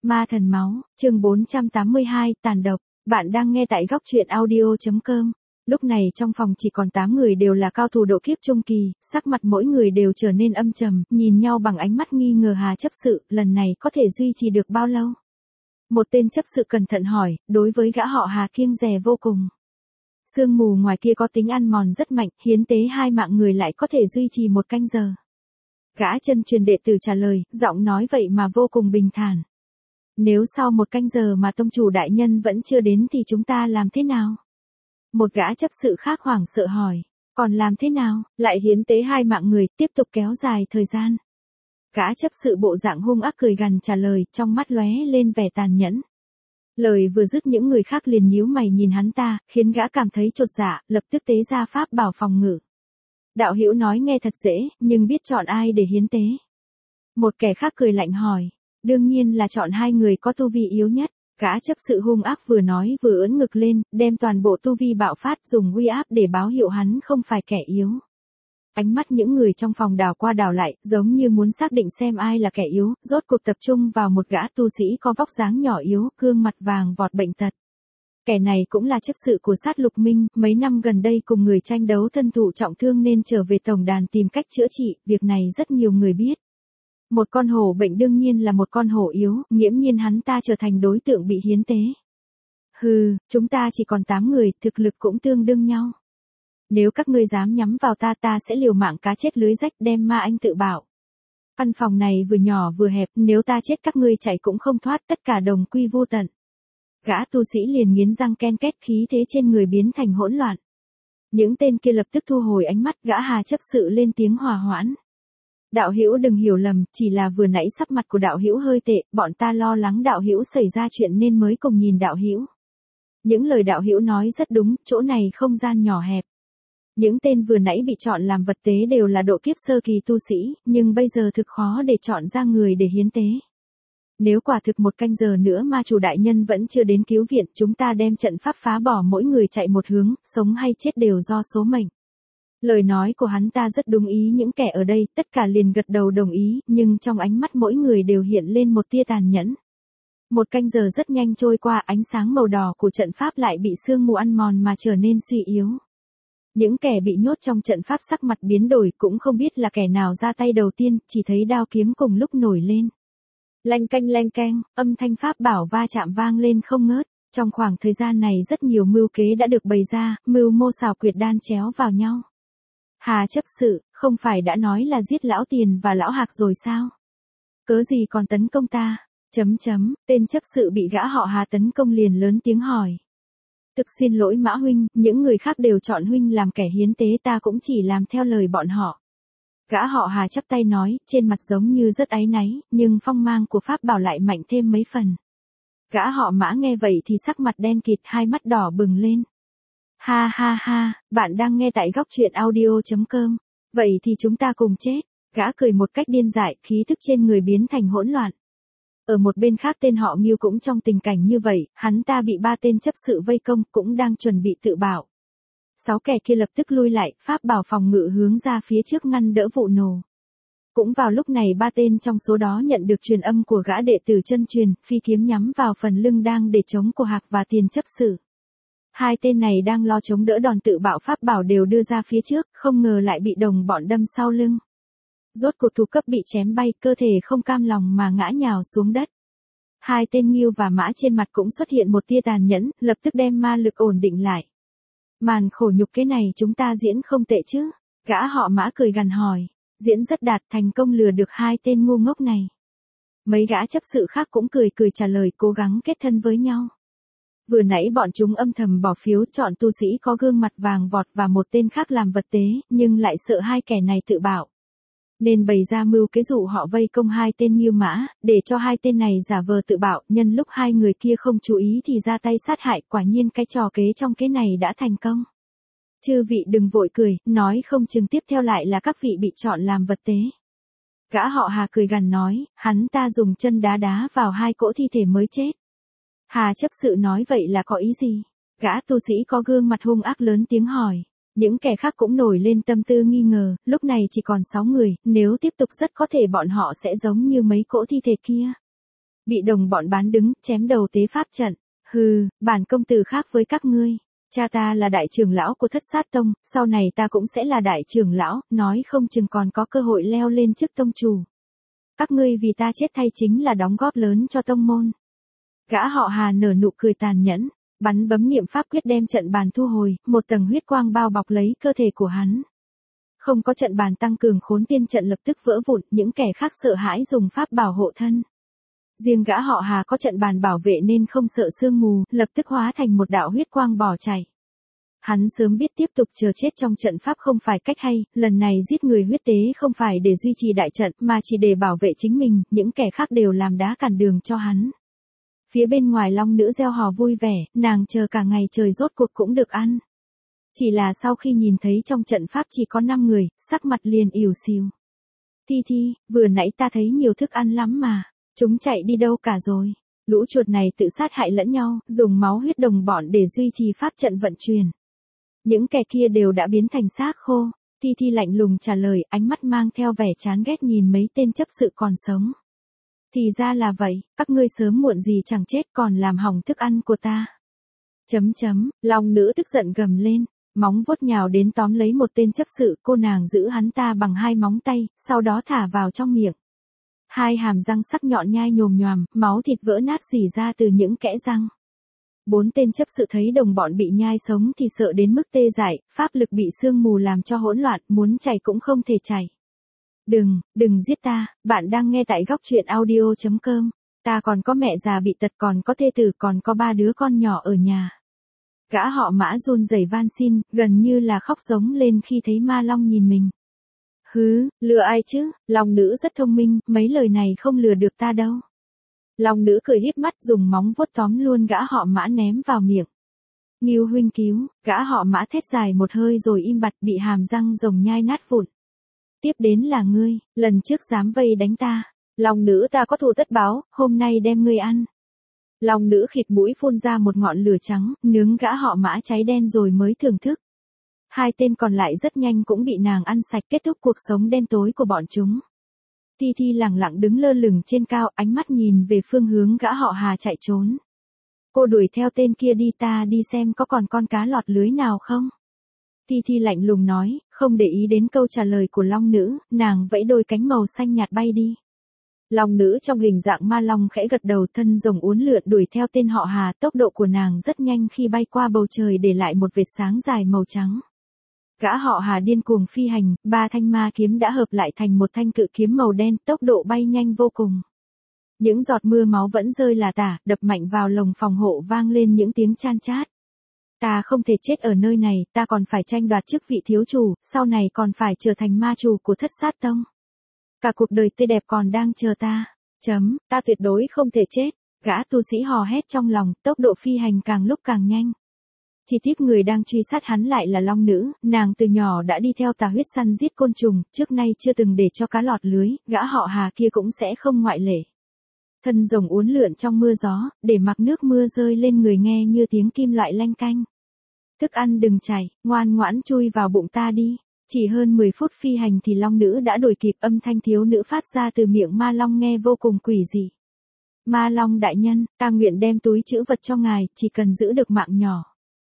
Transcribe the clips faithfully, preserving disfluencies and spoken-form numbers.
Ma thần máu, chương bốn trăm tám mươi hai, tàn độc. Bạn đang nghe tại góc truyện audio.com. Lúc này trong phòng chỉ còn tám người đều là cao thủ độ kiếp trung kỳ, sắc mặt mỗi người đều trở nên âm trầm, nhìn nhau bằng ánh mắt nghi ngờ. Hà chấp sự, lần này có thể duy trì được bao lâu? Một tên chấp sự cẩn thận hỏi, đối với gã họ Hà kiêng dè vô cùng. Sương mù ngoài kia có tính ăn mòn rất mạnh, hiến tế hai mạng người lại có thể duy trì một canh giờ. Gã chân truyền đệ tử trả lời, giọng nói vậy mà vô cùng bình thản. Nếu sau một canh giờ mà tông chủ đại nhân vẫn chưa đến thì chúng ta làm thế nào? Một gã chấp sự khác hoảng sợ hỏi, còn làm thế nào? Lại hiến tế hai mạng người, tiếp tục kéo dài thời gian. Gã chấp sự bộ dạng hung ác cười gằn trả lời, trong mắt lóe lên vẻ tàn nhẫn. Lời vừa dứt những người khác liền nhíu mày nhìn hắn ta, khiến gã cảm thấy chột dạ, lập tức tế ra pháp bảo phòng ngự. Đạo hữu nói nghe thật dễ, nhưng biết chọn ai để hiến tế? Một kẻ khác cười lạnh hỏi, đương nhiên là chọn hai người có tu vi yếu nhất. Gã chấp sự hung ác vừa nói vừa ưỡn ngực lên, đem toàn bộ tu vi bạo phát dùng uy áp để báo hiệu hắn không phải kẻ yếu. Ánh mắt những người trong phòng đảo qua đảo lại, giống như muốn xác định xem ai là kẻ yếu, rốt cuộc tập trung vào một gã tu sĩ có vóc dáng nhỏ yếu, gương mặt vàng vọt bệnh tật. Kẻ này cũng là chấp sự của Sát Lục Minh, mấy năm gần đây cùng người tranh đấu thân thụ trọng thương nên trở về tổng đàn tìm cách chữa trị, việc này rất nhiều người biết. Một con hổ bệnh đương nhiên là một con hổ yếu, nghiễm nhiên hắn ta trở thành đối tượng bị hiến tế. Hừ, chúng ta chỉ còn tám người, thực lực cũng tương đương nhau. Nếu các ngươi dám nhắm vào ta ta sẽ liều mạng cá chết lưới rách đem ma anh tự bảo. Căn phòng này vừa nhỏ vừa hẹp, nếu ta chết các ngươi chạy cũng không thoát, tất cả đồng quy vô tận. Gã tu sĩ liền nghiến răng ken két, khí thế trên người biến thành hỗn loạn. Những tên kia lập tức thu hồi ánh mắt, gã Hà chấp sự lên tiếng hòa hoãn. Đạo hữu đừng hiểu lầm, chỉ là vừa nãy sắc mặt của đạo hữu hơi tệ, bọn ta lo lắng đạo hữu xảy ra chuyện nên mới cùng nhìn đạo hữu. Những lời đạo hữu nói rất đúng, chỗ này không gian nhỏ hẹp. Những tên vừa nãy bị chọn làm vật tế đều là độ kiếp sơ kỳ tu sĩ, nhưng bây giờ thực khó để chọn ra người để hiến tế. Nếu quả thực một canh giờ nữa ma chủ đại nhân vẫn chưa đến cứu viện, chúng ta đem trận pháp phá bỏ, mỗi người chạy một hướng, sống hay chết đều do số mệnh. Lời nói của hắn ta rất đúng ý những kẻ ở đây, tất cả liền gật đầu đồng ý, nhưng trong ánh mắt mỗi người đều hiện lên một tia tàn nhẫn. Một canh giờ rất nhanh trôi qua, ánh sáng màu đỏ của trận pháp lại bị sương mù ăn mòn mà trở nên suy yếu. Những kẻ bị nhốt trong trận pháp sắc mặt biến đổi, cũng không biết là kẻ nào ra tay đầu tiên, chỉ thấy đao kiếm cùng lúc nổi lên. Lanh canh lanh canh, âm thanh pháp bảo va chạm vang lên không ngớt. Trong khoảng thời gian này rất nhiều mưu kế đã được bày ra, mưu mô xảo quyệt đan chéo vào nhau. Hà chấp sự, không phải đã nói là giết lão Tiền và lão Hạc rồi sao? Cớ gì còn tấn công ta? Chấm chấm, tên chấp sự bị gã họ Hà tấn công liền lớn tiếng hỏi. Thực xin lỗi Mã huynh, những người khác đều chọn huynh làm kẻ hiến tế, ta cũng chỉ làm theo lời bọn họ. Gã họ Hà chắp tay nói, trên mặt giống như rất áy náy, nhưng phong mang của pháp bảo lại mạnh thêm mấy phần. Gã họ Mã nghe vậy thì sắc mặt đen kịt, hai mắt đỏ bừng lên. Ha ha ha, bạn đang nghe tại góc truyện audio.com. Vậy thì chúng ta cùng chết. Gã cười một cách điên dại, khí thức trên người biến thành hỗn loạn. Ở một bên khác tên họ Ngưu cũng trong tình cảnh như vậy, hắn ta bị ba tên chấp sự vây công, cũng đang chuẩn bị tự bảo. Sáu kẻ kia lập tức lui lại, pháp bảo phòng ngự hướng ra phía trước ngăn đỡ vụ nổ. Cũng vào lúc này ba tên trong số đó nhận được truyền âm của gã đệ tử chân truyền, phi kiếm nhắm vào phần lưng đang để chống của Hạc và Tiền chấp sự. Hai tên này đang lo chống đỡ đòn tự bạo, pháp bảo đều đưa ra phía trước, không ngờ lại bị đồng bọn đâm sau lưng. Rốt cuộc thủ cấp bị chém bay, cơ thể không cam lòng mà ngã nhào xuống đất. Hai tên Ngưu và Mã trên mặt cũng xuất hiện một tia tàn nhẫn, lập tức đem ma lực ổn định lại. Màn khổ nhục cái này chúng ta diễn không tệ chứ? Gã họ Mã cười gằn hỏi. Diễn rất đạt, thành công lừa được hai tên ngu ngốc này. Mấy gã chấp sự khác cũng cười cười trả lời, cố gắng kết thân với nhau. Vừa nãy bọn chúng âm thầm bỏ phiếu chọn tu sĩ có gương mặt vàng vọt và một tên khác làm vật tế, nhưng lại sợ hai kẻ này tự bảo. Nên bày ra mưu kế dụ họ vây công hai tên Ngưu Mã, để cho hai tên này giả vờ tự bảo, nhân lúc hai người kia không chú ý thì ra tay sát hại, quả nhiên cái trò kế trong kế này đã thành công. Chư vị đừng vội cười, nói không chừng tiếp theo lại là các vị bị chọn làm vật tế. Gã họ Hà cười gằn nói, hắn ta dùng chân đá đá vào hai cỗ thi thể mới chết. Hà chấp sự nói vậy là có ý gì? Gã tu sĩ có gương mặt hung ác lớn tiếng hỏi. Những kẻ khác cũng nổi lên tâm tư nghi ngờ, lúc này chỉ còn sáu người, nếu tiếp tục rất có thể bọn họ sẽ giống như mấy cỗ thi thể kia. Bị đồng bọn bán đứng, chém đầu tế pháp trận. Hừ, bản công tử khác với các ngươi. Cha ta là đại trưởng lão của Thất Sát Tông, sau này ta cũng sẽ là đại trưởng lão, nói không chừng còn có cơ hội leo lên chức tông chủ. Các ngươi vì ta chết thay chính là đóng góp lớn cho tông môn. Gã họ Hà nở nụ cười tàn nhẫn, bắn bấm niệm pháp quyết đem trận bàn thu hồi, một tầng huyết quang bao bọc lấy cơ thể của hắn. Không có trận bàn tăng cường khốn tiên trận lập tức vỡ vụn, những kẻ khác sợ hãi dùng pháp bảo hộ thân. Riêng gã họ Hà có trận bàn bảo vệ nên không sợ sương mù, lập tức hóa thành một đạo huyết quang bỏ chạy. Hắn sớm biết tiếp tục chờ chết trong trận pháp không phải cách hay, lần này giết người huyết tế không phải để duy trì đại trận mà chỉ để bảo vệ chính mình, những kẻ khác đều làm đá cản đường cho hắn. Phía bên ngoài long nữ reo hò vui vẻ, nàng chờ cả ngày trời rốt cuộc cũng được ăn. Chỉ là sau khi nhìn thấy trong trận pháp chỉ có năm người, sắc mặt liền ỉu xìu. Thi Thi, vừa nãy ta thấy nhiều thức ăn lắm mà, chúng chạy đi đâu cả rồi? Lũ chuột này tự sát hại lẫn nhau, dùng máu huyết đồng bọn để duy trì pháp trận vận chuyển. Những kẻ kia đều đã biến thành xác khô. Thi Thi lạnh lùng trả lời, ánh mắt mang theo vẻ chán ghét nhìn mấy tên chấp sự còn sống. Thì ra là vậy, các ngươi sớm muộn gì chẳng chết còn làm hỏng thức ăn của ta. Chấm chấm, long nữ tức giận gầm lên, móng vuốt nhào đến tóm lấy một tên chấp sự, cô nàng giữ hắn ta bằng hai móng tay, sau đó thả vào trong miệng. Hai hàm răng sắc nhọn nhai nhồm nhoàm, máu thịt vỡ nát rỉ ra từ những kẽ răng. Bốn tên chấp sự thấy đồng bọn bị nhai sống thì sợ đến mức tê dại, pháp lực bị sương mù làm cho hỗn loạn, muốn chạy cũng không thể chạy. Đừng, đừng giết ta, bạn đang nghe tại góc truyện audio chấm com, ta còn có mẹ già bị tật, còn có thê tử, còn có ba đứa con nhỏ ở nhà. Gã họ Mã run rẩy van xin, gần như là khóc giống lên khi thấy ma long nhìn mình. Hứ, lừa ai chứ, long nữ rất thông minh, mấy lời này không lừa được ta đâu. Long nữ cười híp mắt dùng móng vuốt tóm luôn gã họ Mã ném vào miệng. Ngưu huynh cứu, gã họ Mã thét dài một hơi rồi im bặt bị hàm răng rồng nhai nát vụn. Tiếp đến là ngươi, lần trước dám vây đánh ta. Long nữ ta có thù tất báo, hôm nay đem ngươi ăn. Long nữ khịt mũi phun ra một ngọn lửa trắng, nướng gã họ Mã cháy đen rồi mới thưởng thức. Hai tên còn lại rất nhanh cũng bị nàng ăn sạch, kết thúc cuộc sống đen tối của bọn chúng. Thi Thi lẳng lặng đứng lơ lửng trên cao, ánh mắt nhìn về phương hướng gã họ Hà chạy trốn. Cô đuổi theo tên kia đi, ta đi xem có còn con cá lọt lưới nào không. Thi Thi lạnh lùng nói, không để ý đến câu trả lời của long nữ, nàng vẫy đôi cánh màu xanh nhạt bay đi. Long nữ trong hình dạng ma long khẽ gật đầu, thân rồng uốn lượn đuổi theo tên họ Hà, tốc độ của nàng rất nhanh khi bay qua bầu trời để lại một vệt sáng dài màu trắng. Gã họ Hà điên cuồng phi hành, ba thanh ma kiếm đã hợp lại thành một thanh cự kiếm màu đen, tốc độ bay nhanh vô cùng. Những giọt mưa máu vẫn rơi lả tả, đập mạnh vào lồng phòng hộ vang lên những tiếng chan chát. Ta không thể chết ở nơi này, ta còn phải tranh đoạt chức vị thiếu chủ, sau này còn phải trở thành ma chủ của Thất Sát Tông. Cả cuộc đời tươi đẹp còn đang chờ ta. Chấm, ta tuyệt đối không thể chết. Gã tu sĩ hò hét trong lòng, tốc độ phi hành càng lúc càng nhanh. Chỉ tiếc người đang truy sát hắn lại là long nữ, nàng từ nhỏ đã đi theo tà huyết săn giết côn trùng, trước nay chưa từng để cho cá lọt lưới, gã họ Hà kia cũng sẽ không ngoại lệ. Thân rồng uốn lượn trong mưa gió, để mặc nước mưa rơi lên người nghe như tiếng kim loại lanh canh. Thức ăn đừng chảy, ngoan ngoãn chui vào bụng ta đi. Chỉ hơn mười phút phi hành thì long nữ đã đuổi kịp, âm thanh thiếu nữ phát ra từ miệng ma long nghe vô cùng quỷ dị. Ma long đại nhân, ta nguyện đem túi trữ vật cho ngài, chỉ cần giữ được mạng nhỏ.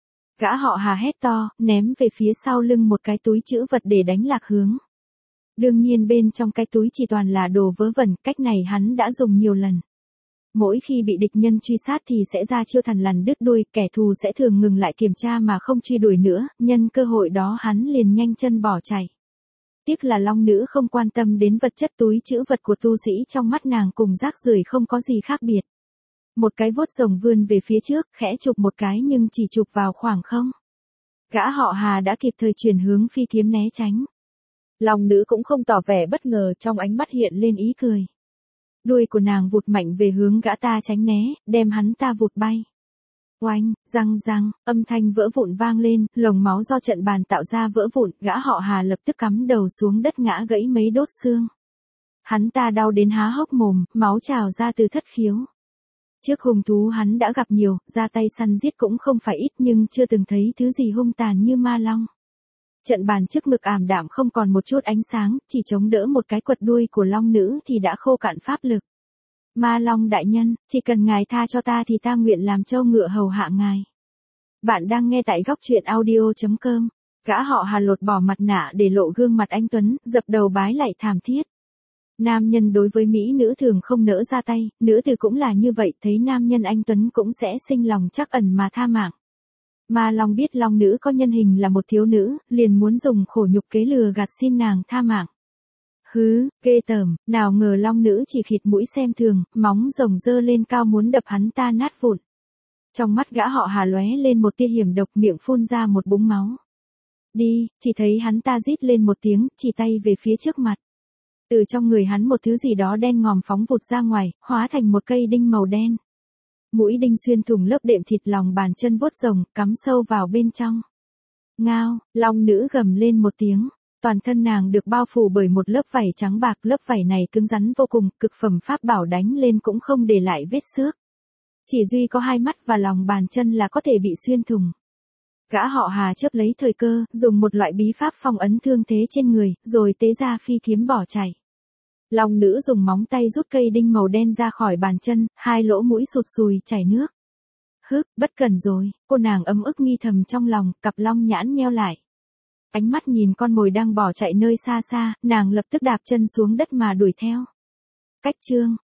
Gã họ Hà hét to, ném về phía sau lưng một cái túi trữ vật để đánh lạc hướng. Đương nhiên bên trong cái túi chỉ toàn là đồ vớ vẩn, cách này hắn đã dùng nhiều lần. Mỗi khi bị địch nhân truy sát thì sẽ ra chiêu thằn lằn đứt đuôi, kẻ thù sẽ thường ngừng lại kiểm tra mà không truy đuổi nữa, nhân cơ hội đó hắn liền nhanh chân bỏ chạy. Tiếc là long nữ không quan tâm đến vật chất, túi trữ vật của tu sĩ trong mắt nàng cùng rác rưởi không có gì khác biệt. Một cái vuốt rồng vươn về phía trước, khẽ chụp một cái nhưng chỉ chụp vào khoảng không. Gã họ Hà đã kịp thời chuyển hướng phi kiếm né tránh. Long nữ cũng không tỏ vẻ bất ngờ, trong ánh mắt hiện lên ý cười. Đuôi của nàng vụt mạnh về hướng gã ta tránh né, đem hắn ta vụt bay. Oanh, răng răng, âm thanh vỡ vụn vang lên, lồng máu do trận bàn tạo ra vỡ vụn, gã họ Hà lập tức cắm đầu xuống đất ngã gãy mấy đốt xương. Hắn ta đau đến há hốc mồm, máu trào ra từ thất khiếu. Trước hung thú hắn đã gặp nhiều, ra tay săn giết cũng không phải ít nhưng chưa từng thấy thứ gì hung tàn như ma long. Trận bàn trước ngực ảm đạm không còn một chút ánh sáng, chỉ chống đỡ một cái quật đuôi của long nữ thì đã khô cạn pháp lực. Ma Long đại nhân, chỉ cần ngài tha cho ta thì ta nguyện làm trâu ngựa hầu hạ ngài. Bạn đang nghe tại góc truyện audio.com. Gã họ Hà lột bỏ mặt nạ để lộ gương mặt anh Tuấn, dập đầu bái lạy thảm thiết. Nam nhân đối với mỹ nữ thường không nỡ ra tay, nữ tử cũng là như vậy, thấy nam nhân anh Tuấn cũng sẽ sinh lòng trắc ẩn mà tha mạng. Ma Long biết Long nữ có nhân hình là một thiếu nữ, liền muốn dùng khổ nhục kế lừa gạt xin nàng tha mạng. Hứ, ghê tởm, nào ngờ Long nữ chỉ khịt mũi xem thường, móng rồng dơ lên cao muốn đập hắn ta nát vụn. Trong mắt gã họ Hà lóe lên một tia hiểm độc, miệng phun ra một búng máu. Đi, chỉ thấy hắn ta rít lên một tiếng, chỉ tay về phía trước mặt. Từ trong người hắn một thứ gì đó đen ngòm phóng vụt ra ngoài, hóa thành một cây đinh màu đen. Mũi đinh xuyên thủng lớp đệm thịt lòng bàn chân vuốt rồng, cắm sâu vào bên trong. Ngao, Long nữ gầm lên một tiếng. Toàn thân nàng được bao phủ bởi một lớp vảy trắng bạc, lớp vảy này cứng rắn vô cùng, cực phẩm pháp bảo đánh lên cũng không để lại vết xước. Chỉ duy có hai mắt và lòng bàn chân là có thể bị xuyên thủng. Gã họ Hà chớp lấy thời cơ, dùng một loại bí pháp phong ấn thương thế trên người, rồi tế ra phi kiếm bỏ chạy. Long nữ dùng móng tay rút cây đinh màu đen ra khỏi bàn chân, hai lỗ mũi sụt sùi chảy nước. Hức, bất cẩn rồi, cô nàng ấm ức nghi thầm trong lòng, cặp long nhãn nheo lại. Ánh mắt nhìn con mồi đang bỏ chạy nơi xa xa, nàng lập tức đạp chân xuống đất mà đuổi theo. Cách chương